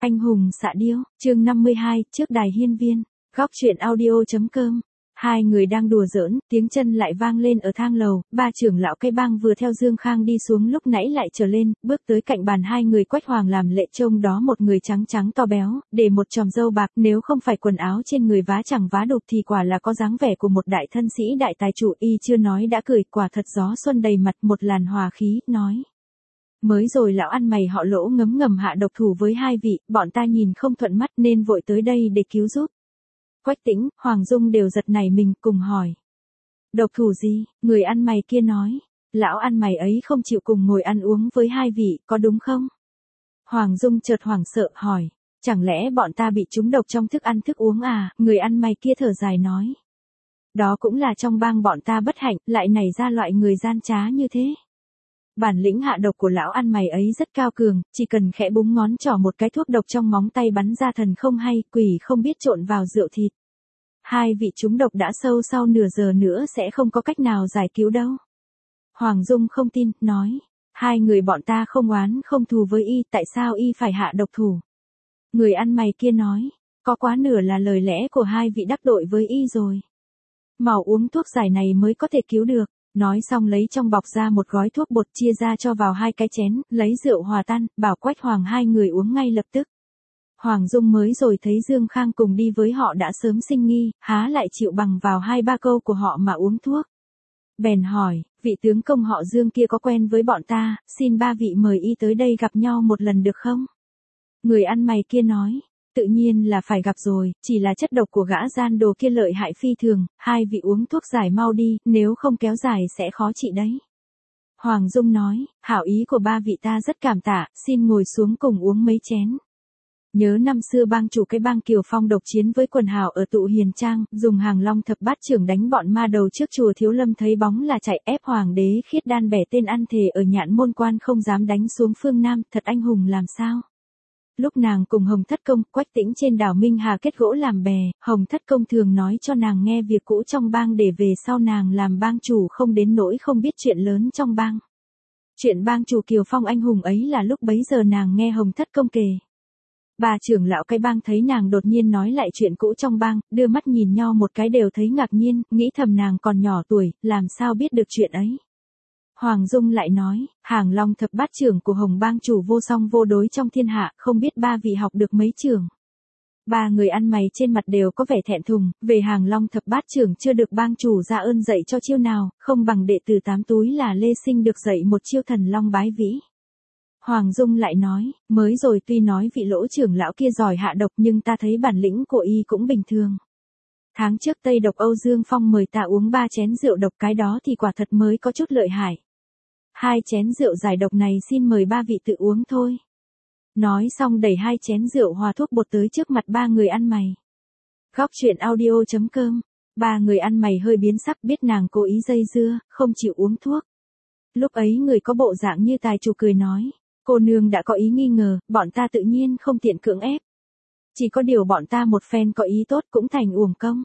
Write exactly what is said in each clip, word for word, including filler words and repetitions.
Anh hùng xạ điêu, chương năm mươi hai, trước đài hiên viên, góc truyện audio.com. Hai người đang đùa giỡn, tiếng chân lại vang lên ở thang lầu, ba trưởng lão cây bang vừa theo Dương Khang đi xuống lúc nãy lại trở lên, bước tới cạnh bàn hai người. Quách Hoàng làm lệ trông đó một người trắng trắng to béo, để một chòm râu bạc, nếu không phải quần áo trên người vá chẳng vá đục thì quả là có dáng vẻ của một đại thân sĩ đại tài chủ. Y chưa nói đã cười, quả thật gió xuân đầy mặt, một làn hòa khí, nói. Mới rồi lão ăn mày họ Lỗ ngấm ngầm hạ độc thủ với hai vị, bọn ta nhìn không thuận mắt nên vội tới đây để cứu giúp. Quách Tĩnh, Hoàng Dung đều giật nảy mình, cùng hỏi. Độc thủ gì? Người ăn mày kia nói. Lão ăn mày ấy không chịu cùng ngồi ăn uống với hai vị, có đúng không? Hoàng Dung chợt hoảng sợ, hỏi. Chẳng lẽ bọn ta bị trúng độc trong thức ăn thức uống à? Người ăn mày kia thở dài nói. Đó cũng là trong bang bọn ta bất hạnh, lại nảy ra loại người gian trá như thế. Bản lĩnh hạ độc của lão ăn mày ấy rất cao cường, chỉ cần khẽ búng ngón trỏ một cái thuốc độc trong móng tay bắn ra thần không hay, quỷ không biết trộn vào rượu thịt. Hai vị trúng độc đã sâu sau nửa giờ nữa sẽ không có cách nào giải cứu đâu. Hoàng Dung không tin, nói. Hai người bọn ta không oán không thù với y, tại sao y phải hạ độc thủ? Người ăn mày kia nói. Có quá nửa là lời lẽ của hai vị đắc tội với y rồi. Mau uống thuốc giải này mới có thể cứu được. Nói xong lấy trong bọc ra một gói thuốc bột, chia ra cho vào hai cái chén, lấy rượu hòa tan, bảo Quách Hoàng hai người uống ngay lập tức. Hoàng Dung mới rồi thấy Dương Khang cùng đi với họ đã sớm sinh nghi, há lại chịu bằng vào hai ba câu của họ mà uống thuốc. Bèn hỏi, vị tướng công họ Dương kia có quen với bọn ta, xin ba vị mời y tới đây gặp nhau một lần được không? Người ăn mày kia nói. Tự nhiên là phải gặp rồi, chỉ là chất độc của gã gian đồ kia lợi hại phi thường, hai vị uống thuốc giải mau đi, nếu không kéo dài sẽ khó trị đấy. Hoàng Dung nói, hảo ý của ba vị ta rất cảm tạ, xin ngồi xuống cùng uống mấy chén. Nhớ năm xưa bang chủ cái bang Kiều Phong độc chiến với quần hào ở Tụ Hiền Trang, dùng hàng long thập bát trưởng đánh bọn ma đầu trước chùa Thiếu Lâm, thấy bóng là chạy, ép hoàng đế Khiết Đan bẻ tên ăn thề ở Nhạn Môn Quan không dám đánh xuống phương Nam, thật anh hùng làm sao. Lúc nàng cùng Hồng Thất Công, Quách Tĩnh trên đảo Minh Hà kết gỗ làm bè, Hồng Thất Công thường nói cho nàng nghe việc cũ trong bang để về sau nàng làm bang chủ không đến nỗi không biết chuyện lớn trong bang. Chuyện bang chủ Kiều Phong anh hùng ấy là lúc bấy giờ nàng nghe Hồng Thất Công kể. Bà trưởng lão cái bang thấy nàng đột nhiên nói lại chuyện cũ trong bang, đưa mắt nhìn nhau một cái đều thấy ngạc nhiên, nghĩ thầm nàng còn nhỏ tuổi, làm sao biết được chuyện ấy. Hoàng Dung lại nói, hàng long thập bát trưởng của Hồng bang chủ vô song vô đối trong thiên hạ, không biết ba vị học được mấy trưởng. Ba người ăn mày trên mặt đều có vẻ thẹn thùng, về hàng long thập bát trưởng chưa được bang chủ ra ơn dạy cho chiêu nào, không bằng đệ tử tám túi là Lê Sinh được dạy một chiêu thần long bái vĩ. Hoàng Dung lại nói, mới rồi tuy nói vị Lỗ trưởng lão kia giỏi hạ độc nhưng ta thấy bản lĩnh của y cũng bình thường. Tháng trước Tây Độc Âu Dương Phong mời ta uống ba chén rượu độc, cái đó thì quả thật mới có chút lợi hại. Hai chén rượu giải độc này xin mời ba vị tự uống thôi. Nói xong đẩy hai chén rượu hòa thuốc bột tới trước mặt ba người ăn mày. Góc truyện audio.com. Ba người ăn mày hơi biến sắc, biết nàng cố ý dây dưa, không chịu uống thuốc. Lúc ấy người có bộ dạng như tài chủ cười nói. Cô nương đã có ý nghi ngờ, bọn ta tự nhiên không tiện cưỡng ép. Chỉ có điều bọn ta một phen có ý tốt cũng thành uổng công.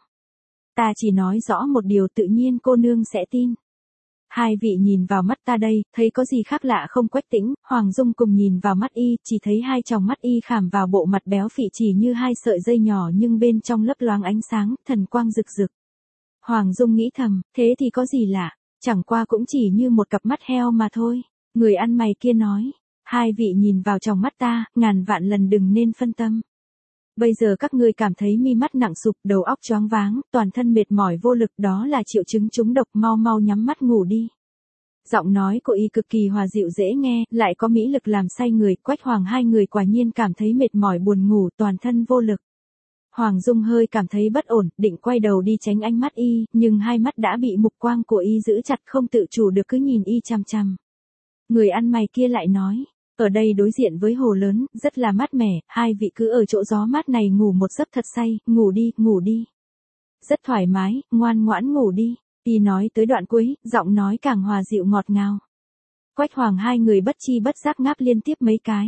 Ta chỉ nói rõ một điều tự nhiên cô nương sẽ tin. Hai vị nhìn vào mắt ta đây, thấy có gì khác lạ không? Quách Tĩnh, Hoàng Dung cùng nhìn vào mắt y, chỉ thấy hai tròng mắt y khảm vào bộ mặt béo phì chỉ như hai sợi dây nhỏ nhưng bên trong lấp loáng ánh sáng, thần quang rực rực. Hoàng Dung nghĩ thầm, thế thì có gì lạ, chẳng qua cũng chỉ như một cặp mắt heo mà thôi. Người ăn mày kia nói, hai vị nhìn vào tròng mắt ta, ngàn vạn lần đừng nên phân tâm. Bây giờ các ngươi cảm thấy mi mắt nặng sụp, đầu óc choáng váng, toàn thân mệt mỏi vô lực, đó là triệu chứng trúng độc, mau mau nhắm mắt ngủ đi. Giọng nói của y cực kỳ hòa dịu dễ nghe, lại có mỹ lực làm say người. Quách Hoàng hai người quả nhiên cảm thấy mệt mỏi buồn ngủ, toàn thân vô lực. Hoàng Dung hơi cảm thấy bất ổn, định quay đầu đi tránh ánh mắt y, nhưng hai mắt đã bị mục quang của y giữ chặt, không tự chủ được cứ nhìn y chằm chằm. Người ăn mày kia lại nói. Ở đây đối diện với hồ lớn, rất là mát mẻ, hai vị cứ ở chỗ gió mát này ngủ một giấc thật say, ngủ đi, ngủ đi. Rất thoải mái, ngoan ngoãn ngủ đi. Y nói tới đoạn cuối, giọng nói càng hòa dịu ngọt ngào. Quách Hoàng hai người bất chi bất giác ngáp liên tiếp mấy cái.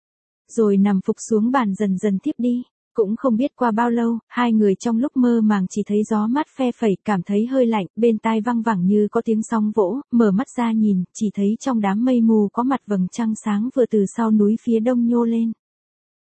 Rồi nằm phục xuống bàn dần dần tiếp đi. Cũng không biết qua bao lâu, hai người trong lúc mơ màng chỉ thấy gió mát phe phẩy, cảm thấy hơi lạnh, bên tai văng vẳng như có tiếng sóng vỗ, mở mắt ra nhìn, chỉ thấy trong đám mây mù có mặt vầng trăng sáng vừa từ sau núi phía đông nhô lên.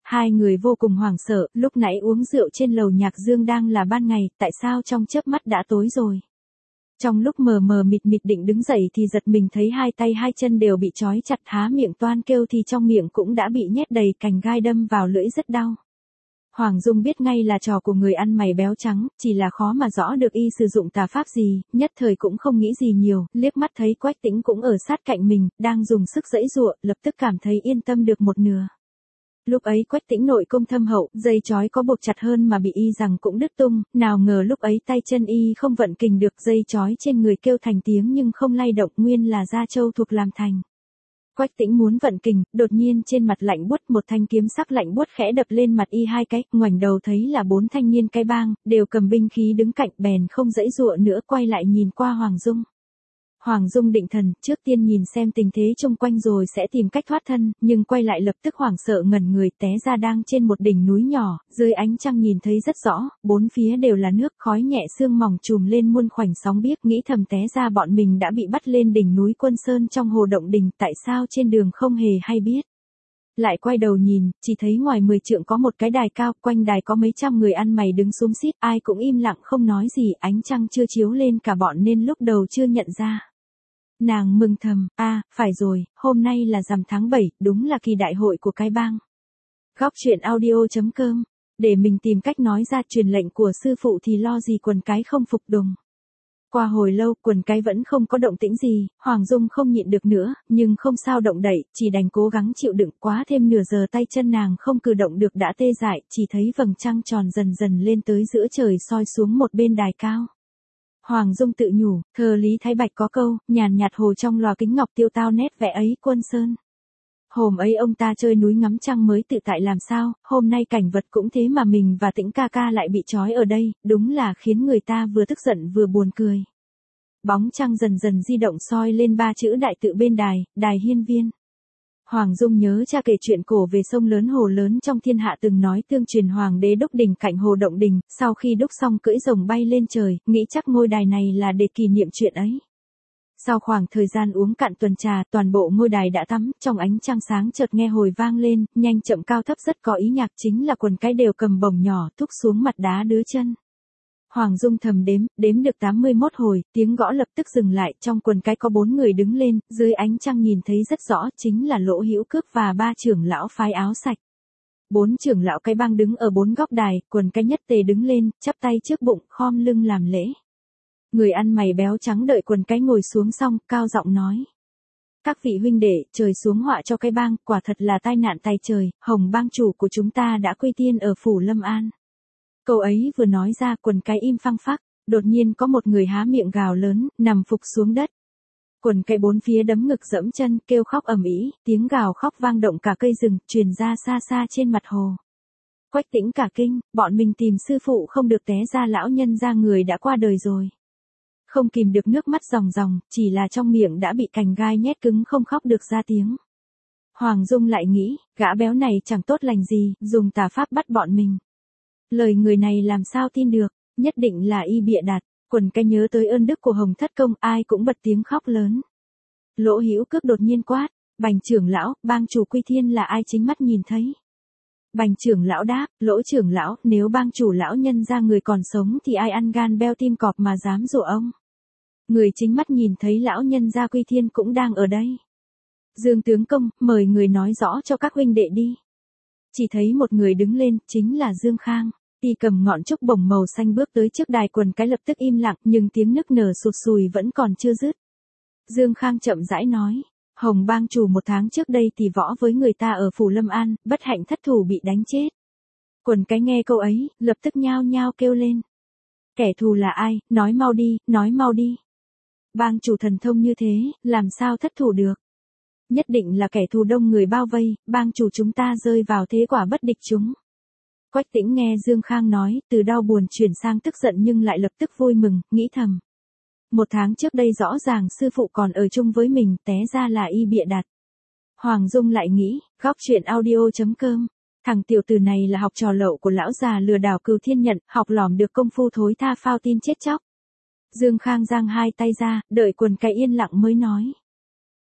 Hai người vô cùng hoảng sợ, lúc nãy uống rượu trên lầu nhạc dương đang là ban ngày, tại sao trong chớp mắt đã tối rồi. Trong lúc mờ mờ mịt mịt định đứng dậy thì giật mình thấy hai tay hai chân đều bị trói chặt, há miệng toan kêu thì trong miệng cũng đã bị nhét đầy cành gai đâm vào lưỡi rất đau. Hoàng Dung biết ngay là trò của người ăn mày béo trắng, chỉ là khó mà rõ được y sử dụng tà pháp gì, nhất thời cũng không nghĩ gì nhiều, liếc mắt thấy Quách Tĩnh cũng ở sát cạnh mình, đang dùng sức giãy giụa, lập tức cảm thấy yên tâm được một nửa. Lúc ấy Quách Tĩnh nội công thâm hậu, dây chói có buộc chặt hơn mà bị y rằng cũng đứt tung, nào ngờ lúc ấy tay chân y không vận kình được, dây chói trên người kêu thành tiếng nhưng không lay động, nguyên là da trâu thuộc làm thành. Quách Tĩnh muốn vận kình, đột nhiên trên mặt lạnh buốt, một thanh kiếm sắc lạnh buốt khẽ đập lên mặt y hai cái, ngoảnh đầu thấy là bốn thanh niên cái bang, đều cầm binh khí đứng cạnh, bèn không giãy giụa nữa, quay lại nhìn qua Hoàng Dung. Hoàng Dung định thần, trước tiên nhìn xem tình thế xung quanh rồi sẽ tìm cách thoát thân, nhưng quay lại lập tức hoảng sợ ngẩn người, té ra đang trên một đỉnh núi nhỏ, dưới ánh trăng nhìn thấy rất rõ, bốn phía đều là nước, khói nhẹ sương mỏng trùm lên muôn khoảnh sóng biếc, nghĩ thầm té ra bọn mình đã bị bắt lên đỉnh núi Quân Sơn trong hồ động đình, tại sao trên đường không hề hay biết. Lại quay đầu nhìn, chỉ thấy ngoài mười trượng có một cái đài cao, quanh đài có mấy trăm người ăn mày đứng xúm xít, ai cũng im lặng không nói gì, ánh trăng chưa chiếu lên cả bọn nên lúc đầu chưa nhận ra. Nàng mừng thầm, a, à, phải rồi, hôm nay là rằm tháng bảy, đúng là kỳ đại hội của cái bang. Góc truyện audio chấm com, để mình tìm cách nói ra truyền lệnh của sư phụ thì lo gì quần cái không phục đùng. Qua hồi lâu, quần cái vẫn không có động tĩnh gì, Hoàng Dung không nhịn được nữa, nhưng không sao động đậy, chỉ đành cố gắng chịu đựng, quá thêm nửa giờ tay chân nàng không cử động được đã tê dại, chỉ thấy vầng trăng tròn dần dần lên tới giữa trời soi xuống một bên đài cao. Hoàng Dung tự nhủ, thơ Lý Thái Bạch có câu, nhàn nhạt hồ trong lò kính ngọc tiêu tao nét vẽ ấy Quân Sơn. Hôm ấy ông ta chơi núi ngắm trăng mới tự tại làm sao, hôm nay cảnh vật cũng thế mà mình và Tĩnh ca ca lại bị trói ở đây, đúng là khiến người ta vừa tức giận vừa buồn cười. Bóng trăng dần dần di động soi lên ba chữ đại tự bên đài, Đài Hiên Viên. Hoàng Dung nhớ cha kể chuyện cổ về sông lớn hồ lớn trong thiên hạ từng nói tương truyền hoàng đế đúc đỉnh cạnh hồ động đình, sau khi đúc xong cưỡi rồng bay lên trời, nghĩ chắc ngôi đài này là để kỷ niệm chuyện ấy. Sau khoảng thời gian uống cạn tuần trà, toàn bộ ngôi đài đã tắm, trong ánh trăng sáng chợt nghe hồi vang lên, nhanh chậm cao thấp rất có ý nhạc, chính là quần cái đều cầm bổng nhỏ thúc xuống mặt đá đứa chân. Hoàng Dung thầm đếm, đếm được tám mươi mốt hồi, tiếng gõ lập tức dừng lại, trong quần cái có bốn người đứng lên, dưới ánh trăng nhìn thấy rất rõ, chính là Lỗ Hữu Cước và ba trưởng lão phái áo sạch. Bốn trưởng lão cái bang đứng ở bốn góc đài, quần cái nhất tề đứng lên, chắp tay trước bụng, khom lưng làm lễ. Người ăn mày béo trắng đợi quần cái ngồi xuống xong, cao giọng nói. Các vị huynh đệ, trời xuống họa cho cái bang, quả thật là tai nạn tay trời, Hồng bang chủ của chúng ta đã quy tiên ở phủ Lâm An. Câu ấy vừa nói ra, quần cái im phăng phắc, đột nhiên có một người há miệng gào lớn, nằm phục xuống đất. Quần cái bốn phía đấm ngực dẫm chân, kêu khóc ầm ĩ, tiếng gào khóc vang động cả cây rừng, truyền ra xa xa trên mặt hồ. Quách Tĩnh cả kinh, bọn mình tìm sư phụ không được, té ra lão nhân ra người đã qua đời rồi. Không kìm được nước mắt ròng ròng, chỉ là trong miệng đã bị cành gai nhét cứng không khóc được ra tiếng. Hoàng Dung lại nghĩ, gã béo này chẳng tốt lành gì, dùng tà pháp bắt bọn mình. Lời người này làm sao tin được, nhất định là y bịa đặt, quần cái nhớ tới ơn đức của Hồng Thất Công, ai cũng bật tiếng khóc lớn. Lỗ Hữu Cước đột nhiên quát, Bành trưởng lão, bang chủ Quy Thiên là ai chính mắt nhìn thấy. Bành trưởng lão đáp, Lỗ trưởng lão, nếu bang chủ lão nhân ra người còn sống thì ai ăn gan beo tim cọp mà dám rủa ông. Người chính mắt nhìn thấy lão nhân gia Quy Thiên cũng đang ở đây. Dương tướng công, mời người nói rõ cho các huynh đệ đi. Chỉ thấy một người đứng lên, chính là Dương Khang. Y cầm ngọn trúc bổng màu xanh bước tới trước đài, quần cái lập tức im lặng, nhưng tiếng nức nở sụt sùi vẫn còn chưa dứt. Dương Khang chậm rãi nói, Hồng bang chủ một tháng trước đây thì võ với người ta ở phủ Lâm An, bất hạnh thất thủ bị đánh chết. Quần cái nghe câu ấy, lập tức nhao nhao kêu lên. Kẻ thù là ai, nói mau đi, nói mau đi. Bang chủ thần thông như thế, làm sao thất thủ được? Nhất định là kẻ thù đông người bao vây, bang chủ chúng ta rơi vào thế quả bất địch chúng. Quách Tĩnh nghe Dương Khang nói, từ đau buồn chuyển sang tức giận nhưng lại lập tức vui mừng, nghĩ thầm. Một tháng trước đây rõ ràng sư phụ còn ở chung với mình, té ra là y bịa đặt. Hoàng Dung lại nghĩ, góc truyện audio chấm com. Thằng tiểu tử này là học trò lậu của lão già lừa đảo Cừu Thiên Nhận, học lỏm được công phu thối tha phao tin chết chóc. Dương Khang giang hai tay ra, đợi quần cái yên lặng mới nói.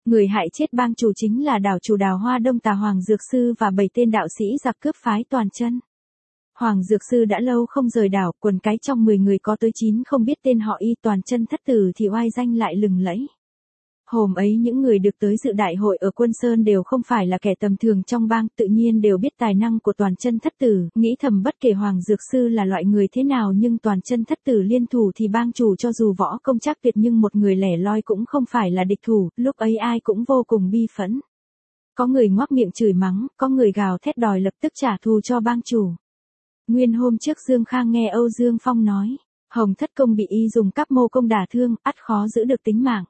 Người hại chết bang chủ chính là đảo chủ Đào Hoa Đông Tà Hoàng Dược Sư và bảy tên đạo sĩ giặc cướp phái Toàn Chân. Hoàng Dược Sư đã lâu không rời đảo, quần cái trong mười người có tới chín không biết tên họ, y Toàn Chân thất tử thì oai danh lại lừng lẫy. Hôm ấy những người được tới dự đại hội ở Quân Sơn đều không phải là kẻ tầm thường trong bang, tự nhiên đều biết tài năng của Toàn Chân thất tử, nghĩ thầm bất kể Hoàng Dược Sư là loại người thế nào nhưng Toàn Chân thất tử liên thủ thì bang chủ cho dù võ công chắc tuyệt nhưng một người lẻ loi cũng không phải là địch thủ, lúc ấy ai cũng vô cùng bi phẫn. Có người ngoác miệng chửi mắng, có người gào thét đòi lập tức trả thù cho bang chủ. Nguyên hôm trước Dương Khang nghe Âu Dương Phong nói, Hồng Thất Công bị y dùng cắp mô công đả thương, ắt khó giữ được tính mạng.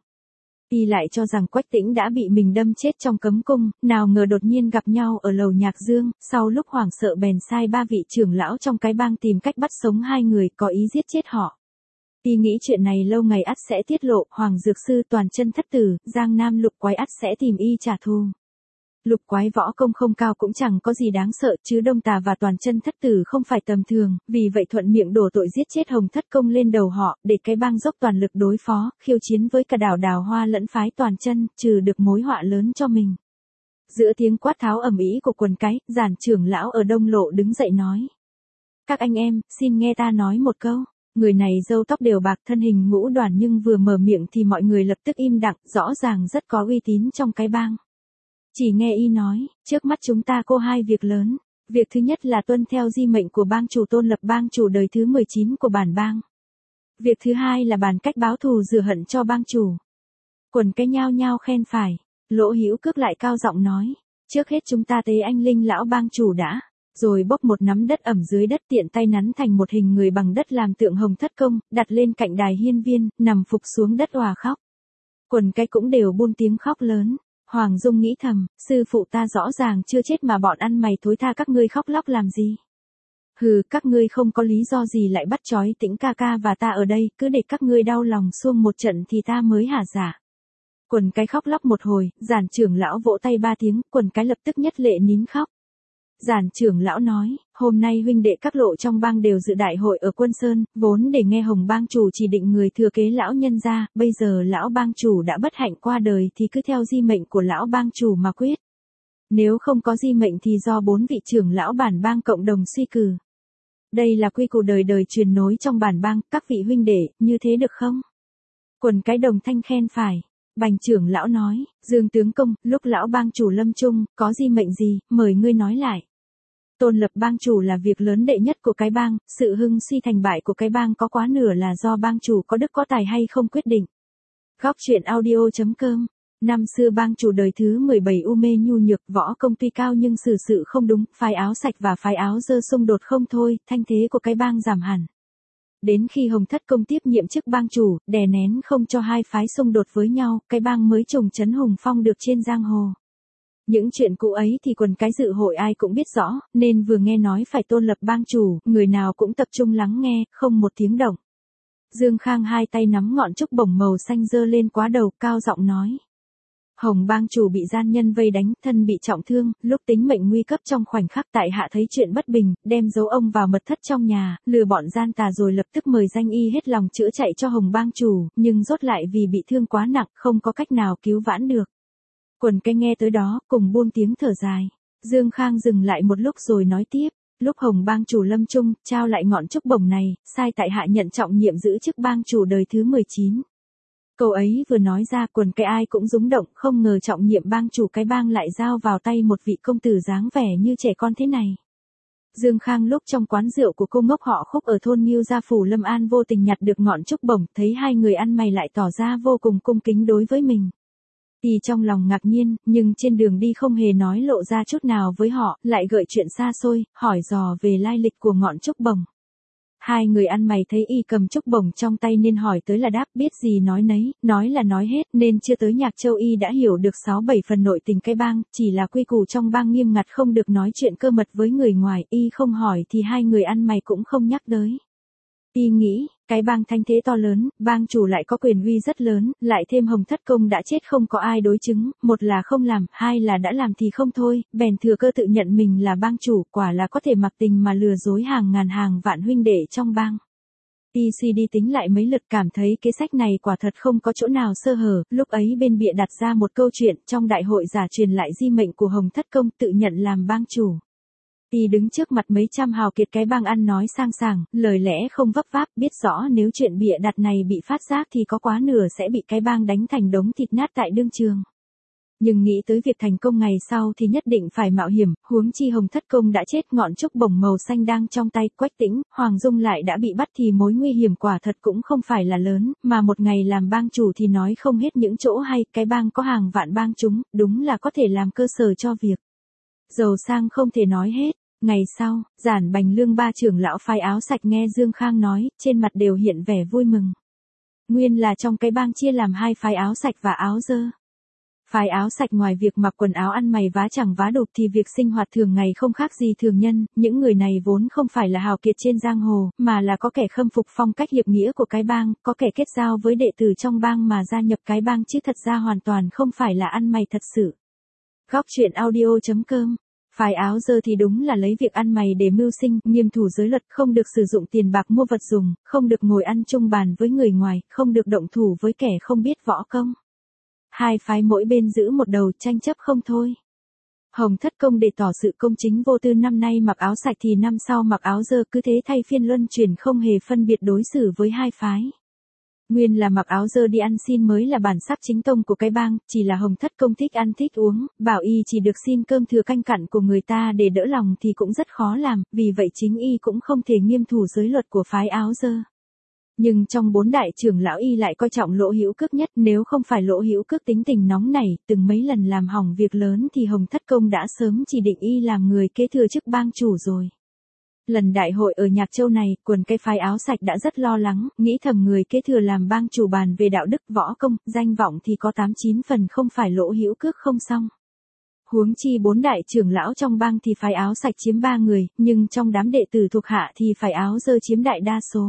Y lại cho rằng Quách Tĩnh đã bị mình đâm chết trong cấm cung, nào ngờ đột nhiên gặp nhau ở lầu Nhạc Dương, sau lúc hoảng sợ bèn sai ba vị trưởng lão trong cái bang tìm cách bắt sống hai người, có ý giết chết họ. Y nghĩ chuyện này lâu ngày ắt sẽ tiết lộ, Hoàng Dược Sư, Toàn Chân thất tử, Giang Nam Lục Quái ắt sẽ tìm y trả thù. Lục Quái võ công không cao cũng chẳng có gì đáng sợ, chứ Đông Tà và Toàn Chân thất tử không phải tầm thường, vì vậy thuận miệng đổ tội giết chết Hồng Thất Công lên đầu họ, để cái bang dốc toàn lực đối phó, khiêu chiến với cả đảo Đào Hoa lẫn phái Toàn Chân, trừ được mối họa lớn cho mình. Giữa tiếng quát tháo ầm ĩ của quần cái, Giản trưởng lão ở Đông Lộ đứng dậy nói: "Các anh em, xin nghe ta nói một câu." Người này râu tóc đều bạc, thân hình ngũ đoàn, nhưng vừa mở miệng thì mọi người lập tức im lặng, rõ ràng rất có uy tín trong cái bang. Chỉ nghe y nói, trước mắt chúng ta có hai việc lớn. Việc thứ nhất là tuân theo di mệnh của bang chủ Tôn Lập, bang chủ đời thứ mười chín của bản bang. Việc thứ hai là bàn cách báo thù rửa hận cho bang chủ. Quần cái nhao nhao khen phải. Lỗ Hữu Cước lại cao giọng nói, trước hết chúng ta tế anh linh lão bang chủ đã. Rồi bốc một nắm đất ẩm dưới đất, tiện tay nắn thành một hình người bằng đất làm tượng Hồng Thất Công, đặt lên cạnh đài hiên viên, nằm phục xuống đất òa khóc. Quần cái cũng đều buông tiếng khóc lớn. Hoàng Dung nghĩ thầm, sư phụ ta rõ ràng chưa chết mà bọn ăn mày thối tha các ngươi khóc lóc làm gì? Hừ, các ngươi không có lý do gì lại bắt trói Tĩnh ca ca và ta ở đây, cứ để các ngươi đau lòng xuông một trận thì ta mới hả dạ. Quần cái khóc lóc một hồi, Giản trưởng lão vỗ tay ba tiếng, quần cái lập tức nhất lệ nín khóc. Giản trưởng lão nói, hôm nay huynh đệ các lộ trong bang đều dự đại hội ở Quân Sơn, vốn để nghe Hồng bang chủ chỉ định người thừa kế lão nhân ra, bây giờ lão bang chủ đã bất hạnh qua đời thì cứ theo di mệnh của lão bang chủ mà quyết. Nếu không có di mệnh thì do bốn vị trưởng lão bản bang cộng đồng suy cử. Đây là quy củ đời đời truyền nối trong bản bang, các vị huynh đệ, như thế được không? Quần cái đồng thanh khen phải. Bành trưởng lão nói, Dương tướng công, lúc lão bang chủ lâm chung, có di mệnh gì, mời ngươi nói lại. Tôn Lập bang chủ là việc lớn đệ nhất của cái bang, sự hưng suy thành bại của cái bang có quá nửa là do bang chủ có đức có tài hay không quyết định. Góc truyện audio chấm com. Năm xưa bang chủ đời thứ mười bảy u mê nhu nhược, võ công tuy cao nhưng xử sự không đúng, phái áo sạch và phái áo dơ xung đột không thôi, thanh thế của cái bang giảm hẳn. Đến khi Hồng Thất Công tiếp nhiệm chức bang chủ, đè nén không cho hai phái xung đột với nhau, cái bang mới trùng trấn hùng phong được trên giang hồ. Những chuyện cũ ấy thì quần cái dự hội ai cũng biết rõ, nên vừa nghe nói phải tôn lập bang chủ, người nào cũng tập trung lắng nghe, không một tiếng động. Dương Khang hai tay nắm ngọn trúc bổng màu xanh giơ lên quá đầu, cao giọng nói. Hồng bang chủ bị gian nhân vây đánh, thân bị trọng thương, lúc tính mệnh nguy cấp trong khoảnh khắc tại hạ thấy chuyện bất bình, đem giấu ông vào mật thất trong nhà, lừa bọn gian tà rồi lập tức mời danh y hết lòng chữa chạy cho Hồng bang chủ, nhưng rốt lại vì bị thương quá nặng, không có cách nào cứu vãn được. Quần cái nghe tới đó, cùng buông tiếng thở dài. Dương Khang dừng lại một lúc rồi nói tiếp, lúc Hồng bang chủ lâm chung, trao lại ngọn trúc bổng này, sai tại hạ nhận trọng nhiệm giữ chức bang chủ đời thứ mười chín. Câu ấy vừa nói ra, quần cái ai cũng rúng động, không ngờ trọng nhiệm bang chủ cái bang lại giao vào tay một vị công tử dáng vẻ như trẻ con thế này. Dương Khang lúc trong quán rượu của cô ngốc họ Khúc ở thôn Ngưu Gia phủ Lâm An vô tình nhặt được ngọn trúc bổng, thấy hai người ăn mày lại tỏ ra vô cùng cung kính đối với mình. Y trong lòng ngạc nhiên, nhưng trên đường đi không hề nói lộ ra chút nào với họ, lại gợi chuyện xa xôi, hỏi dò về lai lịch của ngọn trúc bổng. Hai người ăn mày thấy y cầm trúc bổng trong tay nên hỏi tới là đáp, biết gì nói nấy, nói là nói hết, nên chưa tới Nhạc Châu y đã hiểu được sáu bảy phần nội tình cái bang, chỉ là quy củ trong bang nghiêm ngặt không được nói chuyện cơ mật với người ngoài, y không hỏi thì hai người ăn mày cũng không nhắc tới. Y nghĩ, cái bang thanh thế to lớn, bang chủ lại có quyền uy rất lớn, lại thêm Hồng Thất Công đã chết không có ai đối chứng, một là không làm, hai là đã làm thì không thôi, bèn thừa cơ tự nhận mình là bang chủ, quả là có thể mặc tình mà lừa dối hàng ngàn hàng vạn huynh đệ trong bang. Y suy đi tính lại mấy lượt cảm thấy kế sách này quả thật không có chỗ nào sơ hở, lúc ấy bên bịa đặt ra một câu chuyện trong đại hội giả truyền lại di mệnh của Hồng Thất Công tự nhận làm bang chủ. Y đứng trước mặt mấy trăm hào kiệt cái bang ăn nói sang sảng, lời lẽ không vấp váp, biết rõ nếu chuyện bịa đặt này bị phát giác thì có quá nửa sẽ bị cái bang đánh thành đống thịt nát tại đương trường. Nhưng nghĩ tới việc thành công ngày sau thì nhất định phải mạo hiểm, huống chi Hồng Thất Công đã chết, ngọn trúc bổng màu xanh đang trong tay Quách Tĩnh, Hoàng Dung lại đã bị bắt thì mối nguy hiểm quả thật cũng không phải là lớn, mà một ngày làm bang chủ thì nói không hết những chỗ hay, cái bang có hàng vạn bang chúng, đúng là có thể làm cơ sở cho việc giàu sang không thể nói hết. Ngày sau, Giản Bành Lương ba trưởng lão phái áo sạch nghe Dương Khang nói, trên mặt đều hiện vẻ vui mừng. Nguyên là trong cái bang chia làm hai phái áo sạch và áo dơ. Phái áo sạch ngoài việc mặc quần áo ăn mày vá chẳng vá đục thì việc sinh hoạt thường ngày không khác gì thường nhân, những người này vốn không phải là hào kiệt trên giang hồ, mà là có kẻ khâm phục phong cách hiệp nghĩa của cái bang, có kẻ kết giao với đệ tử trong bang mà gia nhập cái bang chứ thật ra hoàn toàn không phải là ăn mày thật sự. Góc truyện audio chấm com. Phái áo dơ thì đúng là lấy việc ăn mày để mưu sinh, nghiêm thủ giới luật, không được sử dụng tiền bạc mua vật dùng, không được ngồi ăn chung bàn với người ngoài, không được động thủ với kẻ không biết võ công. Hai phái mỗi bên giữ một đầu, tranh chấp không thôi. Hồng Thất Công để tỏ sự công chính vô tư năm nay mặc áo sạch thì năm sau mặc áo dơ, cứ thế thay phiên luân chuyển không hề phân biệt đối xử với hai phái. Nguyên là mặc áo dơ đi ăn xin mới là bản sắc chính tông của cái bang, chỉ là Hồng Thất Công thích ăn thích uống, bảo y chỉ được xin cơm thừa canh cặn của người ta để đỡ lòng thì cũng rất khó làm, vì vậy chính y cũng không thể nghiêm thủ giới luật của phái áo dơ. Nhưng trong bốn đại trưởng lão y lại coi trọng Lỗ Hữu Cước nhất, nếu không phải Lỗ Hữu Cước tính tình nóng nảy, từng mấy lần làm hỏng việc lớn thì Hồng Thất Công đã sớm chỉ định y làm người kế thừa chức bang chủ rồi. Lần đại hội ở Nhạc Châu này, quần cái phái áo sạch đã rất lo lắng, nghĩ thầm người kế thừa làm bang chủ bàn về đạo đức võ công, danh vọng thì có tám chín phần không phải Lỗ Hữu Cước không xong. Huống chi bốn đại trưởng lão trong bang thì phái áo sạch chiếm ba người, nhưng trong đám đệ tử thuộc hạ thì phái áo dơ chiếm đại đa số.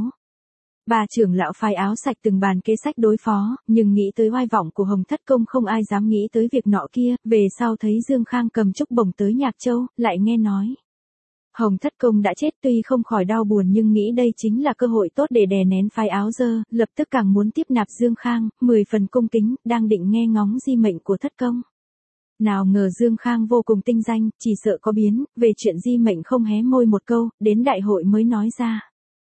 Ba trưởng lão phái áo sạch từng bàn kế sách đối phó, nhưng nghĩ tới oai vọng của Hồng Thất Công không ai dám nghĩ tới việc nọ kia, về sau thấy Dương Khang cầm trúc bổng tới Nhạc Châu, lại nghe nói Hồng Thất Công đã chết, tuy không khỏi đau buồn nhưng nghĩ đây chính là cơ hội tốt để đè nén phái áo dơ, lập tức càng muốn tiếp nạp Dương Khang, mười phần cung kính, đang định nghe ngóng di mệnh của Thất Công. Nào ngờ Dương Khang vô cùng tinh danh, chỉ sợ có biến, về chuyện di mệnh không hé môi một câu, đến đại hội mới nói ra.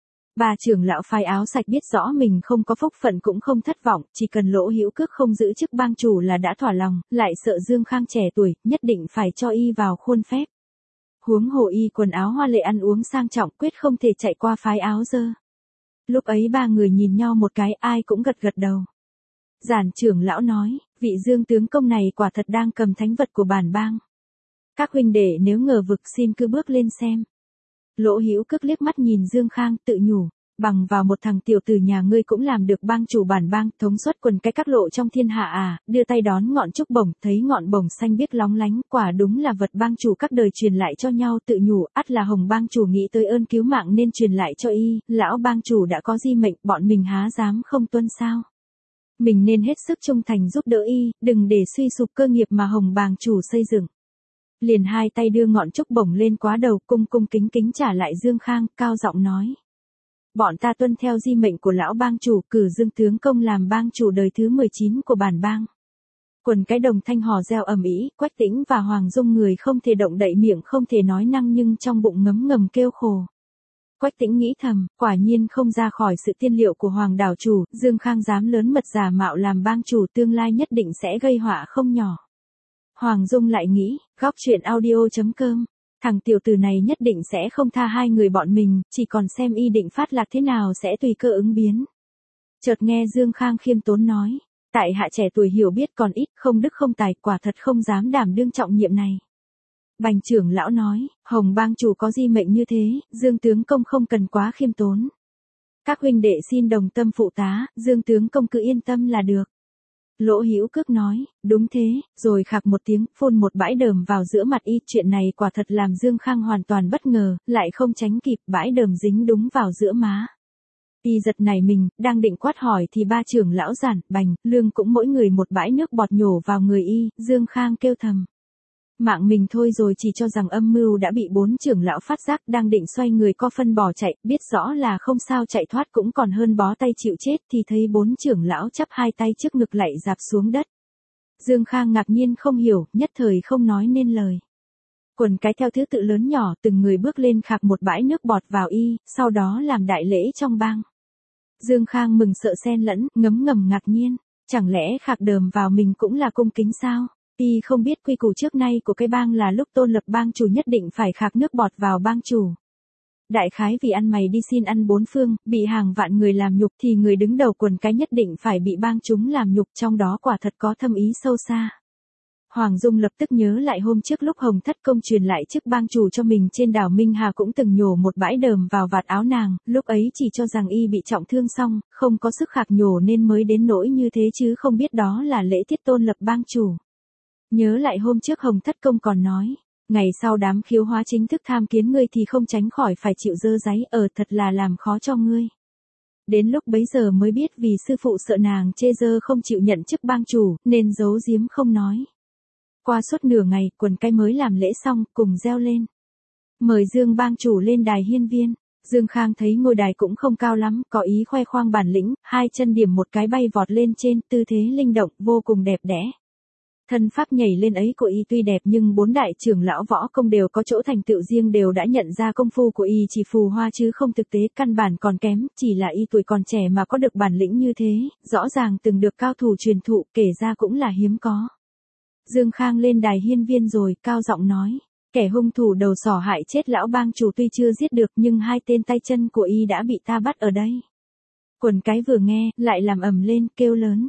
Ba trưởng lão phái áo sạch biết rõ mình không có phúc phận cũng không thất vọng, chỉ cần Lỗ Hữu Cước không giữ chức bang chủ là đã thỏa lòng, lại sợ Dương Khang trẻ tuổi, nhất định phải cho y vào khuôn phép. Huống hồ y quần áo hoa lệ ăn uống sang trọng, quyết không thể chạy qua phái áo dơ. Lúc ấy ba người nhìn nhau một cái, ai cũng gật gật đầu. Giản trưởng lão nói, vị Dương tướng công này quả thật đang cầm thánh vật của bản bang. Các huynh đệ nếu ngờ vực xin cứ bước lên xem. Lỗ Hữu Cước liếc mắt nhìn Dương Khang, tự nhủ, bằng vào một thằng tiểu tử nhà ngươi cũng làm được bang chủ bản bang, thống suất quần cái các lộ trong thiên hạ à, đưa tay đón ngọn trúc bổng, thấy ngọn bổng xanh biếc lóng lánh, quả đúng là vật bang chủ các đời truyền lại cho nhau, tự nhủ, ắt là Hồng bang chủ nghĩ tới ơn cứu mạng nên truyền lại cho y, lão bang chủ đã có di mệnh, bọn mình há dám không tuân sao. Mình nên hết sức trung thành giúp đỡ y, đừng để suy sụp cơ nghiệp mà Hồng bang chủ xây dựng. Liền hai tay đưa ngọn trúc bổng lên quá đầu, cung cung kính kính trả lại Dương Khang, cao giọng nói. Bọn ta tuân theo di mệnh của lão bang chủ, cử Dương tướng công làm bang chủ đời thứ mười chín của bản bang. Quần cái đồng thanh hò reo ầm ĩ, Quách Tĩnh và Hoàng Dung người không thể động đậy miệng không thể nói năng nhưng trong bụng ngấm ngầm kêu khổ. Quách Tĩnh nghĩ thầm, quả nhiên không ra khỏi sự tiên liệu của Hoàng đảo chủ, Dương Khang dám lớn mật giả mạo làm bang chủ tương lai nhất định sẽ gây họa không nhỏ. Hoàng Dung lại nghĩ, góc truyện audio chấm com, thằng tiểu tử này nhất định sẽ không tha hai người bọn mình, chỉ còn xem y định phát lạc thế nào sẽ tùy cơ ứng biến. Chợt nghe Dương Khang khiêm tốn nói, tại hạ trẻ tuổi hiểu biết còn ít, không đức không tài, quả thật không dám đảm đương trọng nhiệm này. Bành trưởng lão nói, Hồng bang chủ có di mệnh như thế, Dương tướng công không cần quá khiêm tốn. Các huynh đệ xin đồng tâm phụ tá, Dương tướng công cứ yên tâm là được. Lỗ Hữu Cước nói, đúng thế, rồi khạc một tiếng, phun một bãi đờm vào giữa mặt y, chuyện này quả thật làm Dương Khang hoàn toàn bất ngờ, lại không tránh kịp, bãi đờm dính đúng vào giữa má. Y giật nảy mình, đang định quát hỏi thì ba trưởng lão Giản, Bành, Lương cũng mỗi người một bãi nước bọt nhổ vào người y, Dương Khang kêu thầm. Mạng mình thôi rồi, chỉ cho rằng âm mưu đã bị bốn trưởng lão phát giác, đang định xoay người co phân bỏ chạy, biết rõ là không sao chạy thoát cũng còn hơn bó tay chịu chết, thì thấy bốn trưởng lão chắp hai tay trước ngực lạy dạp xuống đất. Dương Khang ngạc nhiên không hiểu, nhất thời không nói nên lời. Quần cái theo thứ tự lớn nhỏ, từng người bước lên khạc một bãi nước bọt vào y, sau đó làm đại lễ trong bang. Dương Khang mừng sợ xen lẫn, ngấm ngầm ngạc nhiên, chẳng lẽ khạc đờm vào mình cũng là cung kính sao? Y không biết quy củ trước nay của cái bang là lúc tôn lập bang chủ nhất định phải khạc nước bọt vào bang chủ. Đại khái vì ăn mày đi xin ăn bốn phương, bị hàng vạn người làm nhục thì người đứng đầu quần cái nhất định phải bị bang chúng làm nhục, trong đó quả thật có thâm ý sâu xa. Hoàng Dung lập tức nhớ lại hôm trước lúc Hồng Thất Công truyền lại chức bang chủ cho mình trên đảo Minh Hà cũng từng nhổ một bãi đờm vào vạt áo nàng, lúc ấy chỉ cho rằng y bị trọng thương xong, không có sức khạc nhổ nên mới đến nỗi như thế chứ không biết đó là lễ tiết tôn lập bang chủ. Nhớ lại hôm trước Hồng Thất Công còn nói, ngày sau đám khiếu hóa chính thức tham kiến ngươi thì không tránh khỏi phải chịu dơ dáy, ở thật là làm khó cho ngươi. Đến lúc bấy giờ mới biết vì sư phụ sợ nàng chê dơ không chịu nhận chức bang chủ, nên giấu giếm không nói. Qua suốt nửa ngày, quần cái mới làm lễ xong, cùng reo lên. Mời Dương bang chủ lên đài hiên viên. Dương Khang thấy ngôi đài cũng không cao lắm, có ý khoe khoang bản lĩnh, hai chân điểm một cái bay vọt lên trên, tư thế linh động, vô cùng đẹp đẽ. Thân pháp nhảy lên ấy của y tuy đẹp nhưng bốn đại trưởng lão võ công đều có chỗ thành tựu riêng, đều đã nhận ra công phu của y chỉ phù hoa chứ không thực tế, căn bản còn kém, chỉ là y tuổi còn trẻ mà có được bản lĩnh như thế, rõ ràng từng được cao thủ truyền thụ, kể ra cũng là hiếm có. Dương Khang lên đài hiên viên rồi, cao giọng nói, kẻ hung thủ đầu sỏ hại chết lão bang chủ tuy chưa giết được nhưng hai tên tay chân của y đã bị ta bắt ở đây. Quần cái vừa nghe, lại làm ầm lên, kêu lớn.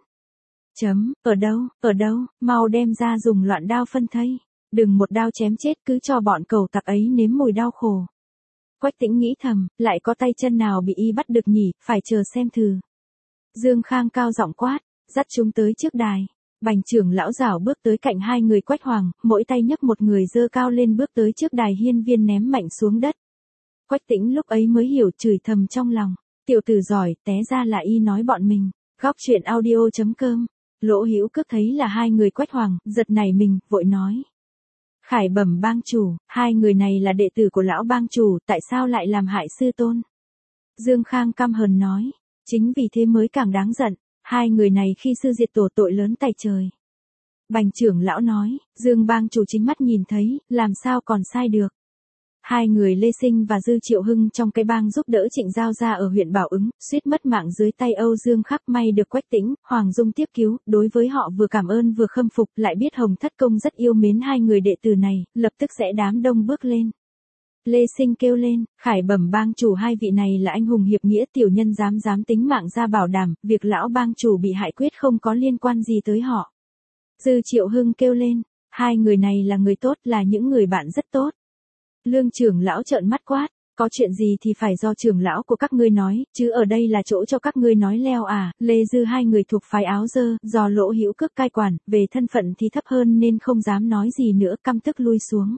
Chấm, ở đâu, ở đâu, mau đem ra dùng loạn đao phân thây, đừng một đao chém chết, cứ cho bọn cẩu tặc ấy nếm mùi đau khổ. Quách Tĩnh nghĩ thầm, lại có tay chân nào bị y bắt được nhỉ, phải chờ xem thử. Dương Khang cao giọng quát, dắt chúng tới trước đài. Bành trưởng lão rảo bước tới cạnh hai người Quách Hoàng, mỗi tay nhấc một người dơ cao lên bước tới trước đài hiên viên ném mạnh xuống đất. Quách Tĩnh lúc ấy mới hiểu, chửi thầm trong lòng, tiểu tử giỏi, té ra là y nói bọn mình. Góc truyện audio chấm com. Lỗ Hữu Cước thấy là hai người Quách Hoàng, giật nảy mình, vội nói. Khải bẩm bang chủ, hai người này là đệ tử của lão bang chủ, tại sao lại làm hại sư tôn? Dương Khang căm hờn nói, chính vì thế mới càng đáng giận, hai người này khi sư diệt tổ tội lớn tày trời. Bành trưởng lão nói, Dương bang chủ chính mắt nhìn thấy, làm sao còn sai được. Hai người Lê Sinh và Dư Triệu Hưng trong cái bang giúp đỡ Trịnh Giao Gia ở huyện Bảo Ứng, suýt mất mạng dưới tay Âu Dương Khắc, may được Quách Tĩnh, Hoàng Dung tiếp cứu, đối với họ vừa cảm ơn vừa khâm phục, lại biết Hồng Thất Công rất yêu mến hai người đệ tử này, lập tức sẽ đám đông bước lên. Lê Sinh kêu lên, khải bẩm bang chủ, hai vị này là anh hùng hiệp nghĩa, tiểu nhân dám dám tính mạng ra bảo đảm, việc lão bang chủ bị hại quyết không có liên quan gì tới họ. Dư Triệu Hưng kêu lên, hai người này là người tốt, là những người bạn rất tốt. Lương trưởng lão trợn mắt quát, có chuyện gì thì phải do trưởng lão của các ngươi nói, chứ ở đây là chỗ cho các ngươi nói leo à. Lê Dư hai người thuộc phái áo dơ, do Lỗ Hữu Cước cai quản, về thân phận thì thấp hơn nên không dám nói gì nữa, căm tức lui xuống.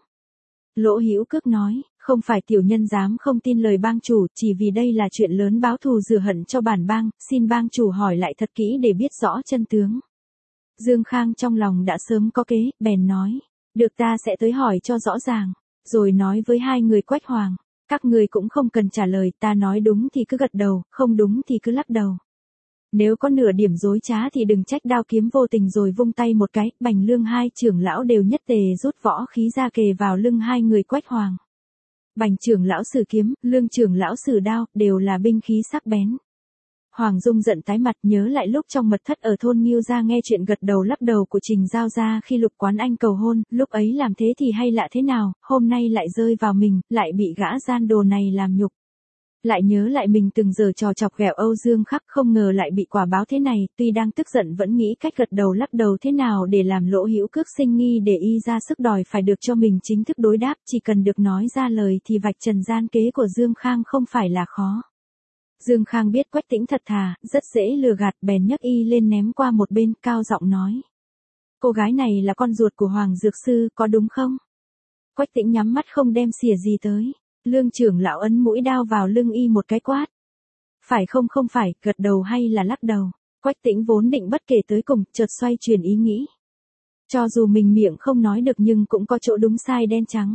Lỗ Hữu Cước nói, không phải tiểu nhân dám không tin lời bang chủ, chỉ vì đây là chuyện lớn báo thù rửa hận cho bản bang, xin bang chủ hỏi lại thật kỹ để biết rõ chân tướng. Dương Khang trong lòng đã sớm có kế, bèn nói, được, ta sẽ tới hỏi cho rõ ràng. Rồi nói với hai người Quách Hoàng, các người cũng không cần trả lời, ta nói đúng thì cứ gật đầu, không đúng thì cứ lắc đầu. Nếu có nửa điểm dối trá thì đừng trách đao kiếm vô tình, rồi vung tay một cái, Bành Lương hai trưởng lão đều nhất tề rút võ khí ra kề vào lưng hai người Quách Hoàng. Bành trưởng lão sử kiếm, Lương trưởng lão sử đao, đều là binh khí sắc bén. Hoàng Dung giận tái mặt, nhớ lại lúc trong mật thất ở thôn Nghiêu Gia nghe chuyện gật đầu lắc đầu của Trình Giao Gia khi Lục Quán Anh cầu hôn, lúc ấy làm thế thì hay lạ thế nào, hôm nay lại rơi vào mình, lại bị gã gian đồ này làm nhục. Lại nhớ lại mình từng giờ trò chọc ghẹo Âu Dương Khắc, không ngờ lại bị quả báo thế này, tuy đang tức giận vẫn nghĩ cách gật đầu lắc đầu thế nào để làm Lỗ Hữu Cước sinh nghi, để y ra sức đòi phải được cho mình chính thức đối đáp, chỉ cần được nói ra lời thì vạch trần gian kế của Dương Khang không phải là khó. Dương Khang biết Quách Tĩnh thật thà, rất dễ lừa gạt, bèn nhấc y lên ném qua một bên, cao giọng nói. Cô gái này là con ruột của Hoàng Dược Sư, có đúng không? Quách Tĩnh nhắm mắt không đem xỉa gì tới. Lương trưởng lão ấn mũi đao vào lưng y một cái quát. Phải không không phải, gật đầu hay là lắc đầu? Quách Tĩnh vốn định bất kể tới cùng, chợt xoay chuyển ý nghĩ. Cho dù mình miệng không nói được nhưng cũng có chỗ đúng sai đen trắng.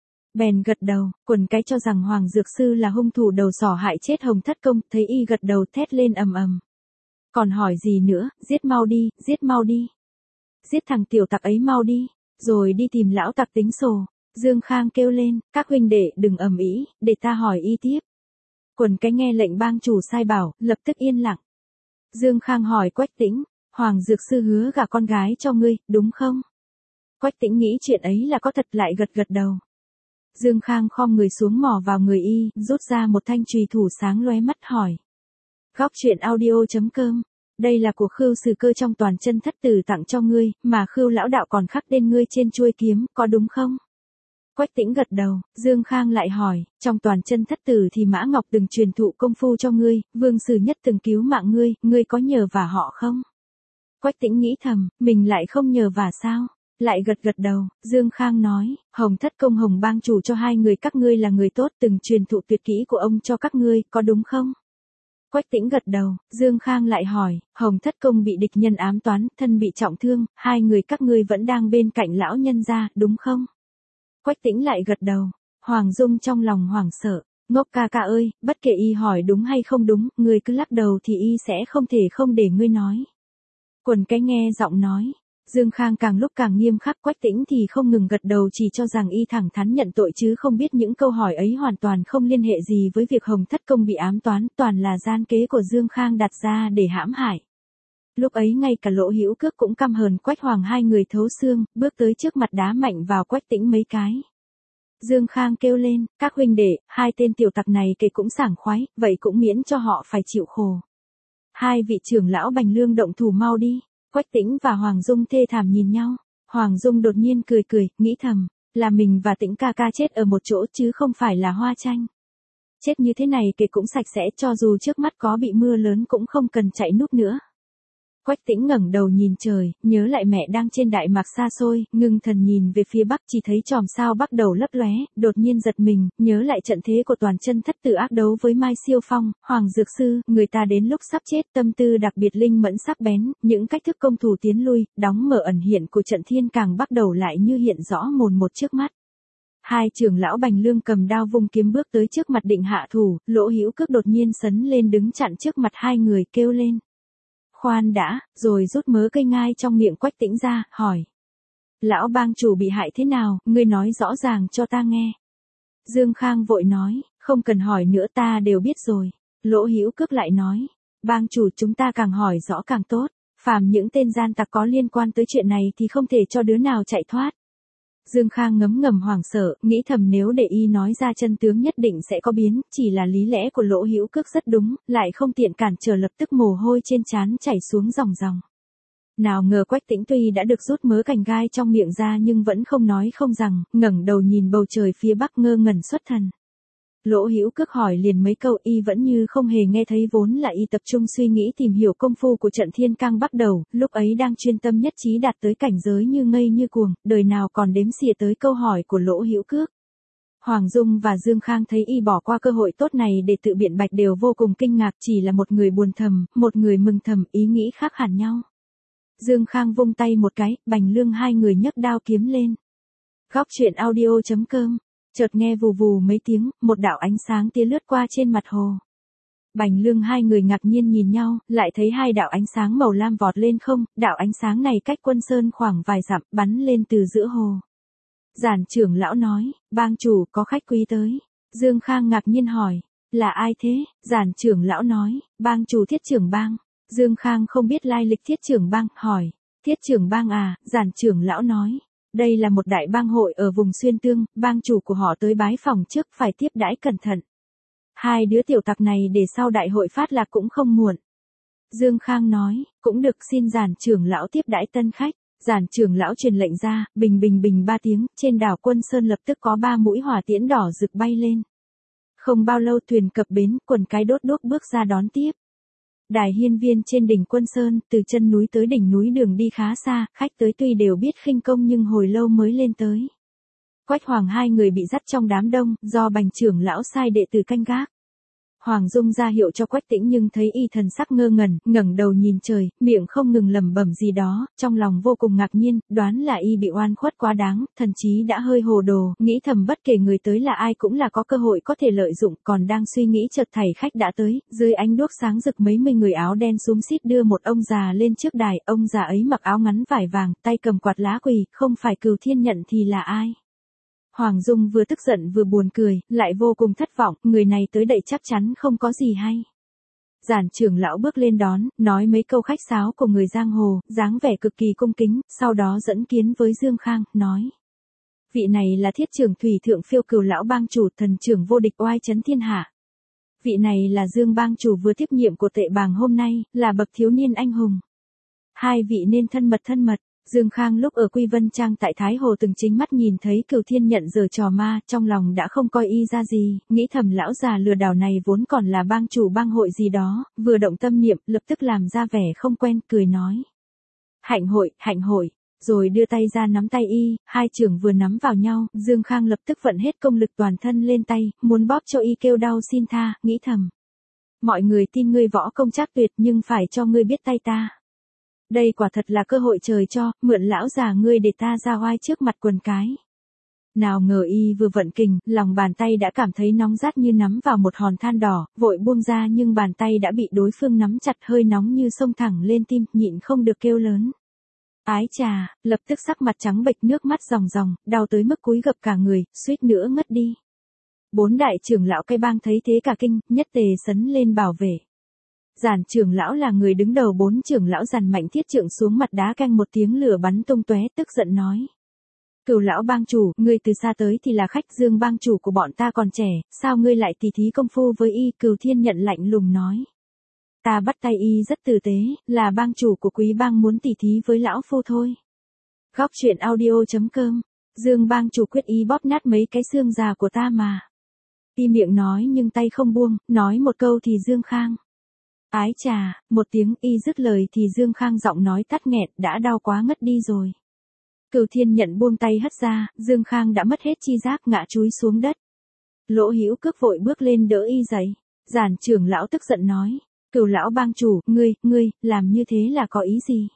Bèn gật đầu, quần cái cho rằng Hoàng Dược Sư là hung thủ đầu sỏ hại chết Hồng Thất Công, thấy y gật đầu thét lên ầm ầm. Còn hỏi gì nữa, giết mau đi, giết mau đi. Giết thằng tiểu tặc ấy mau đi, rồi đi tìm lão tặc tính sổ. Dương Khang kêu lên, các huynh đệ đừng ầm ĩ, để ta hỏi y tiếp. Quần cái nghe lệnh bang chủ sai bảo, lập tức yên lặng. Dương Khang hỏi Quách Tĩnh, Hoàng Dược Sư hứa gả con gái cho ngươi, đúng không? Quách Tĩnh nghĩ chuyện ấy là có thật lại gật gật đầu. Dương Khang khom người xuống mò vào người y, rút ra một thanh chùy thủ sáng lóe mắt hỏi. Góc truyện audio.com, đây là của Khưu Sử Cơ trong Toàn Chân Thất Tử tặng cho ngươi, mà Khưu lão đạo còn khắc tên ngươi trên chuôi kiếm, có đúng không? Quách Tĩnh gật đầu, Dương Khang lại hỏi, trong Toàn Chân Thất Tử thì Mã Ngọc từng truyền thụ công phu cho ngươi, Vương Sử Nhất từng cứu mạng ngươi, ngươi có nhờ vả họ không? Quách Tĩnh nghĩ thầm, mình lại không nhờ vả sao? Lại gật gật đầu, Dương Khang nói, Hồng Thất Công Hồng bang chủ cho hai người các ngươi là người tốt, từng truyền thụ tuyệt kỹ của ông cho các ngươi, có đúng không? Quách Tĩnh gật đầu, Dương Khang lại hỏi, Hồng Thất Công bị địch nhân ám toán, thân bị trọng thương, hai người các ngươi vẫn đang bên cạnh lão nhân gia, đúng không? Quách Tĩnh lại gật đầu, Hoàng Dung trong lòng hoảng sợ, ngốc ca ca ơi, bất kể y hỏi đúng hay không đúng, ngươi cứ lắc đầu thì y sẽ không thể không để ngươi nói. Quần cái nghe giọng nói. Dương Khang càng lúc càng nghiêm khắc, Quách Tĩnh thì không ngừng gật đầu, chỉ cho rằng y thẳng thắn nhận tội chứ không biết những câu hỏi ấy hoàn toàn không liên hệ gì với việc Hồng Thất Công bị ám toán, toàn là gian kế của Dương Khang đặt ra để hãm hại. Lúc ấy ngay cả Lỗ Hữu Cước cũng căm hờn Quách Hoàng, hai người thấu xương, bước tới trước mặt đá mạnh vào Quách Tĩnh mấy cái. Dương Khang kêu lên, các huynh đệ, hai tên tiểu tặc này kể cũng sảng khoái, vậy cũng miễn cho họ phải chịu khổ. Hai vị trưởng lão Bành Lương động thủ mau đi. Quách Tĩnh và Hoàng Dung thê thảm nhìn nhau. Hoàng Dung đột nhiên cười cười, nghĩ thầm, là mình và Tĩnh ca ca chết ở một chỗ chứ không phải là Hoa Tranh. Chết như thế này kể cũng sạch sẽ, cho dù trước mắt có bị mưa lớn cũng không cần chạy núp nữa. Quách Tĩnh ngẩng đầu nhìn trời, nhớ lại mẹ đang trên đại mạc xa xôi, ngưng thần nhìn về phía bắc, chỉ thấy chòm sao bắc đầu lấp lóe, đột nhiên giật mình, nhớ lại trận thế của Toàn Chân Thất Tử ác đấu với Mai Siêu Phong, Hoàng Dược Sư, người ta đến lúc sắp chết, tâm tư đặc biệt linh mẫn sắc bén, những cách thức công thủ tiến lui, đóng mở ẩn hiện của trận thiên càng bắt đầu lại như hiện rõ mồn một trước mắt. Hai trưởng lão Bành Lương cầm đao vung kiếm bước tới trước mặt định hạ thủ, Lỗ Hữu Cước đột nhiên sấn lên đứng chặn trước mặt hai người, kêu lên. Khoan đã, rồi rút mớ cây ngai trong miệng Quách Tĩnh ra, hỏi. Lão bang chủ bị hại thế nào, ngươi nói rõ ràng cho ta nghe. Dương Khang vội nói, không cần hỏi nữa, ta đều biết rồi. Lỗ Hữu Cước lại nói, bang chủ chúng ta càng hỏi rõ càng tốt, phàm những tên gian tặc có liên quan tới chuyện này thì không thể cho đứa nào chạy thoát. Dương Khang ngấm ngầm hoảng sợ, nghĩ thầm nếu để y nói ra chân tướng nhất định sẽ có biến, chỉ là lý lẽ của Lỗ Hữu Cước rất đúng, lại không tiện cản trở, lập tức mồ hôi trên trán chảy xuống ròng ròng. Nào ngờ Quách Tĩnh tuy đã được rút mớ cành gai trong miệng ra nhưng vẫn không nói không rằng, ngẩng đầu nhìn bầu trời phía bắc ngơ ngẩn xuất thần. Lỗ Hữu Cước hỏi liền mấy câu, y vẫn như không hề nghe thấy, vốn là y tập trung suy nghĩ tìm hiểu công phu của trận thiên cang bắt đầu, lúc ấy đang chuyên tâm nhất trí đạt tới cảnh giới như ngây như cuồng, đời nào còn đếm xỉa tới câu hỏi của Lỗ Hữu Cước. Hoàng Dung và Dương Khang thấy y bỏ qua cơ hội tốt này để tự biện bạch đều vô cùng kinh ngạc, chỉ là một người buồn thầm, một người mừng thầm, ý nghĩ khác hẳn nhau. Dương Khang vung tay một cái, Bành Lương hai người nhấc đao kiếm lên. Góc truyện audio.com. Chợt nghe vù vù mấy tiếng, một đạo ánh sáng tia lướt qua trên mặt hồ. Bành Lương hai người ngạc nhiên nhìn nhau, lại thấy hai đạo ánh sáng màu lam vọt lên không, đạo ánh sáng này cách Quân Sơn khoảng vài dặm, bắn lên từ giữa hồ. Giản trưởng lão nói, bang chủ có khách quý tới. Dương Khang ngạc nhiên hỏi, là ai thế? Giản trưởng lão nói, bang chủ Thiết trưởng bang. Dương Khang không biết lai lịch Thiết trưởng bang, hỏi, Thiết trưởng bang à? Giản trưởng lão nói. Đây là một đại bang hội ở vùng Xuyên Tương, bang chủ của họ tới bái phòng trước, phải tiếp đãi cẩn thận. Hai đứa tiểu tặc này để sau đại hội phát lạc cũng không muộn. Dương Khang nói, cũng được, xin giản trưởng lão tiếp đãi tân khách. Giản trưởng lão truyền lệnh ra, bình bình bình ba tiếng, trên đảo Quân Sơn lập tức có ba mũi hỏa tiễn đỏ rực bay lên. Không bao lâu thuyền cập bến, quần cái đốt đuốc bước ra đón tiếp. Đài hiên viên trên đỉnh Quân Sơn, từ chân núi tới đỉnh núi đường đi khá xa, khách tới tuy đều biết khinh công nhưng hồi lâu mới lên tới. Quách Hoàng hai người bị dắt trong đám đông, do Bành trưởng lão sai đệ tử canh gác. Hoàng Dung ra hiệu cho Quách Tĩnh nhưng thấy y thần sắc ngơ ngẩn, ngẩng đầu nhìn trời, miệng không ngừng lẩm bẩm gì đó, trong lòng vô cùng ngạc nhiên, đoán là y bị oan khuất quá đáng, thần chí đã hơi hồ đồ, nghĩ thầm bất kể người tới là ai cũng là có cơ hội có thể lợi dụng, còn đang suy nghĩ chợt thầy khách đã tới, dưới ánh đuốc sáng rực mấy mươi người áo đen xúm xít đưa một ông già lên trước đài, ông già ấy mặc áo ngắn vải vàng, tay cầm quạt lá quỳ, không phải Cửu Thiên Nhận thì là ai? Hoàng Dung vừa tức giận vừa buồn cười, lại vô cùng thất vọng, người này tới đây chắc chắn không có gì hay. Giản trưởng lão bước lên đón, nói mấy câu khách sáo của người giang hồ, dáng vẻ cực kỳ cung kính, sau đó dẫn kiến với Dương Khang, nói. Vị này là thiết trưởng thủy thượng phiêu Cửu lão bang chủ, thần trưởng vô địch oai chấn thiên hạ. Vị này là Dương bang chủ vừa tiếp nhiệm của Tệ Bàng hôm nay, là bậc thiếu niên anh hùng. Hai vị nên thân mật thân mật. Dương Khang lúc ở Quy Vân Trang tại Thái Hồ từng chính mắt nhìn thấy Cửu Thiên Nhận giở trò ma, trong lòng đã không coi y ra gì, nghĩ thầm lão già lừa đảo này vốn còn là bang chủ bang hội gì đó, vừa động tâm niệm, lập tức làm ra vẻ không quen, cười nói. Hạnh hội, hạnh hội, rồi đưa tay ra nắm tay y, hai trưởng vừa nắm vào nhau, Dương Khang lập tức vận hết công lực toàn thân lên tay, muốn bóp cho y kêu đau xin tha, nghĩ thầm. Mọi người tin ngươi võ công trác tuyệt nhưng phải cho ngươi biết tay ta. Đây quả thật là cơ hội trời cho, mượn lão già ngươi để ta ra oai trước mặt quần cái. Nào ngờ y vừa vận kình, lòng bàn tay đã cảm thấy nóng rát như nắm vào một hòn than đỏ, vội buông ra nhưng bàn tay đã bị đối phương nắm chặt, hơi nóng như xông thẳng lên tim, nhịn không được kêu lớn. Ái chà, lập tức sắc mặt trắng bệch, nước mắt ròng ròng, đau tới mức cúi gập cả người, suýt nữa ngất đi. Bốn đại trưởng lão Cây Bang thấy thế cả kinh, nhất tề sấn lên bảo vệ. Giản trưởng lão là người đứng đầu bốn trưởng lão dàn mạnh thiết trượng xuống mặt đá, canh một tiếng lửa bắn tung tóe, tức giận nói. Cửu lão bang chủ, ngươi từ xa tới thì là khách, Dương bang chủ của bọn ta còn trẻ, sao ngươi lại tỉ thí công phu với y? Cửu Thiên Nhận lạnh lùng nói. Ta bắt tay y rất tử tế, là bang chủ của quý bang muốn tỉ thí với lão phu thôi. Góc truyện audio chấm com, Dương bang chủ quyết ý bóp nát mấy cái xương già của ta mà. Y miệng nói nhưng tay không buông, nói một câu thì Dương Khang. Ái chà, một tiếng y dứt lời thì Dương Khang giọng nói tắt nghẹn, đã đau quá ngất đi rồi. Cửu Thiên Nhận buông tay hất ra, Dương Khang đã mất hết chi giác, ngã chúi xuống đất. Lỗ Hữu Cước vội bước lên đỡ y dậy. Giản trưởng lão tức giận nói, Cửu lão bang chủ, ngươi, ngươi, làm như thế là có ý gì?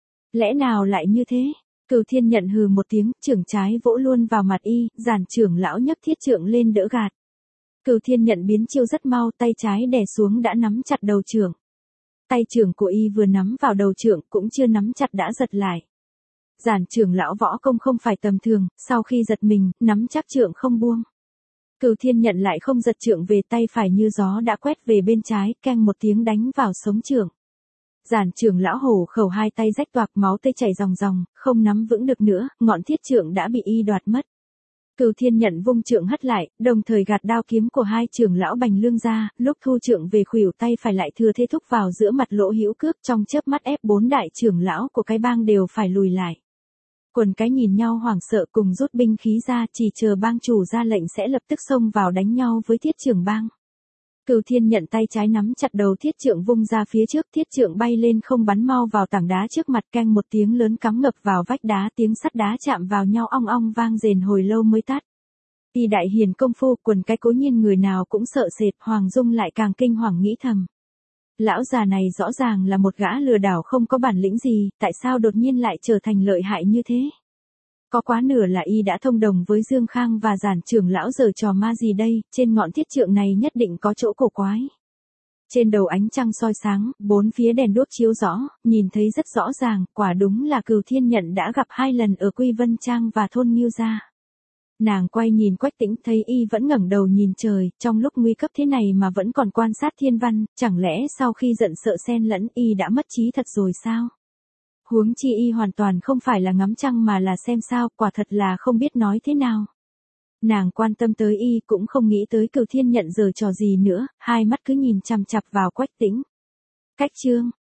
Lẽ nào lại như thế? Cửu Thiên Nhận hừ một tiếng, trưởng trái vỗ luôn vào mặt y, giản trưởng lão nhấc thiết trượng lên đỡ gạt. Cửu Thiên Nhận biến chiêu rất mau, tay trái đè xuống đã nắm chặt đầu trưởng. Tay trưởng của y vừa nắm vào đầu trưởng cũng chưa nắm chặt đã giật lại. Giản trưởng lão võ công không phải tầm thường, sau khi giật mình, nắm chắc trượng không buông. Cửu Thiên Nhận lại không giật trượng về, tay phải như gió đã quét về bên trái, keng một tiếng đánh vào sống trượng. Giản trưởng lão hổ khẩu, hai tay rách toạc, máu tươi chảy ròng ròng, không nắm vững được nữa, ngọn thiết trượng đã bị y đoạt mất. Cửu Thiên Nhận vung trượng hất lại, đồng thời gạt đao kiếm của hai trưởng lão Bành Lương ra, lúc thu trượng về khuỷu tay phải lại thừa thế thúc vào giữa mặt Lỗ Hữu Cước, trong chớp mắt ép bốn đại trưởng lão của cái bang đều phải lùi lại. Quần cái nhìn nhau hoảng sợ cùng rút binh khí ra, chỉ chờ bang chủ ra lệnh sẽ lập tức xông vào đánh nhau với thiết trưởng bang. Cửu Thiên Nhận tay trái nắm chặt đầu thiết trượng vung ra phía trước, thiết trượng bay lên không bắn mau vào tảng đá trước mặt, keng một tiếng lớn cắm ngập vào vách đá, tiếng sắt đá chạm vào nhau ong ong vang rền hồi lâu mới tắt. Y đại hiền công phu, quần cái cố nhiên người nào cũng sợ sệt, Hoàng Dung lại càng kinh hoàng nghĩ thầm. Lão già này rõ ràng là một gã lừa đảo không có bản lĩnh gì, tại sao đột nhiên lại trở thành lợi hại như thế? Có quá nửa là y đã thông đồng với Dương Khang và giản trưởng lão giở trò ma gì đây, trên ngọn thiết trượng này nhất định có chỗ cổ quái. Trên đầu ánh trăng soi sáng, bốn phía đèn đuốc chiếu rõ, nhìn thấy rất rõ ràng, quả đúng là Cửu Thiên Nhận đã gặp hai lần ở Quy Vân Trang và thôn Nghiêu Gia. Nàng quay nhìn Quách Tĩnh, thấy y vẫn ngẩng đầu nhìn trời, trong lúc nguy cấp thế này mà vẫn còn quan sát thiên văn, chẳng lẽ sau khi giận sợ xen lẫn y đã mất trí thật rồi sao? Huống chi y hoàn toàn không phải là ngắm trăng mà là xem sao, quả thật là không biết nói thế nào. Nàng quan tâm tới y cũng không nghĩ tới Cửu Thiên Nhận giở trò gì nữa, hai mắt cứ nhìn chằm chằm vào Quách Tĩnh. Cách chương